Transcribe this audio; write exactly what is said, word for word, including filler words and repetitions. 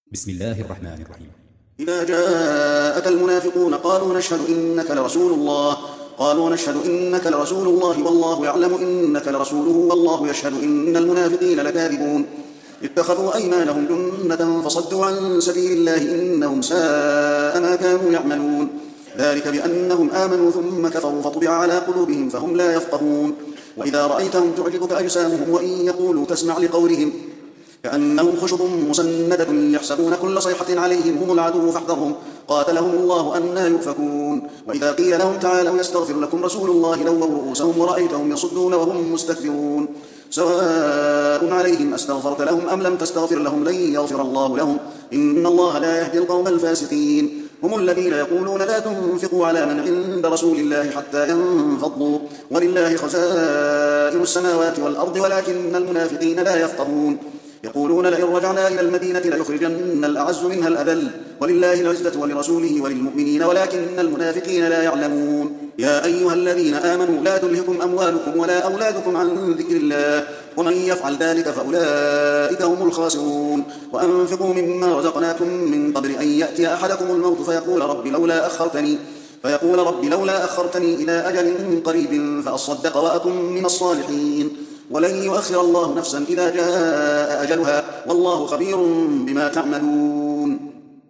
بسم الله الرحمن الرحيم. إذا جاءك المنافقون قالوا نشهد إنك لرسول الله قالوا نشهد إنك لرسول الله والله يعلم إنك لرسوله والله يشهد إن المنافقين لكاذبون. اتخذوا أيمانهم جنة فصدوا عن سبيل الله إنهم ساء ما كانوا يعملون. ذلك بأنهم آمنوا ثم كفروا فطبع على قلوبهم فهم لا يفقهون. وإذا رأيتهم تعجبك أجسامهم وإن يقولوا تسمع لقولهم كأنهم خشب مسندة يحسبون كل صيحة عليهم هم العدو فاحذرهم قاتلهم الله أنى يؤفكون. وإذا قيل لهم تعالوا يستغفر لكم رسول الله لووا رؤوسهم ورأيتهم يصدون وهم مستكبرون. سواء عليهم أستغفرت لهم أم لم تستغفر لهم لن يغفر الله لهم إن الله لا يهدي القوم الفاسقين. هم الذين يقولون لا تنفقوا على من عند رسول الله حتى ينفضوا ولله خزائن السماوات والأرض ولكن المنافقين لا يفقهون. يقولون لئن رجعنا إلى المدينة ليخرجن الأعز منها الأذل ولله العزة ولرسوله وللمؤمنين ولكن المنافقين لا يعلمون. يا أيها الذين آمنوا لا تلهكم أموالكم ولا أولادكم عن ذكر الله ومن يفعل ذلك فأولئك هم الخاسرون. وأنفقوا مما رزقناكم من قبل أن يأتي أحدكم الموت فيقول رب لولا أخرتني فيقول رب لولا أخرتني إلى أجل قريب فأصدق وأكن من الصالحين ولن يؤخر الله نفسا إذا جاء أجلها والله خبير بما تعملون.